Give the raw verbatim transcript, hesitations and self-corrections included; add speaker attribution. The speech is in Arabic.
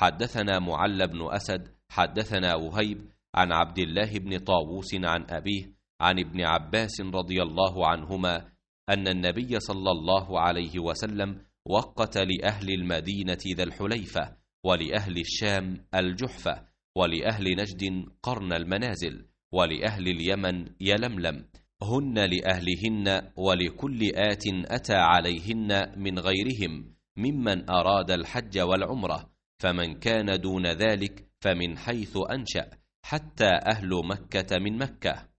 Speaker 1: حدثنا معل بن أسد حدثنا وهيب عن عبد الله بن طاووس عن أبيه عن ابن عباس رضي الله عنهما أن النبي صلى الله عليه وسلم وقت لأهل المدينة ذا الحليفة، ولأهل الشام الجحفة، ولأهل نجد قرن المنازل، ولأهل اليمن يلملم، هن لأهلهن ولكل آت أتى عليهن من غيرهم ممن أراد الحج والعمرة، فمن كان دون ذلك فمن حيث أنشأ، حتى أهل مكة من مكة.